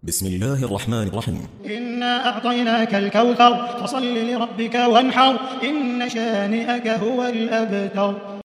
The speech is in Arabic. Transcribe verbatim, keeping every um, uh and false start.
بسم الله الرحمن الرحيم. إنا أعطيناك الكوثر فصل لربك وانحر إن شانئك هو الأبتر.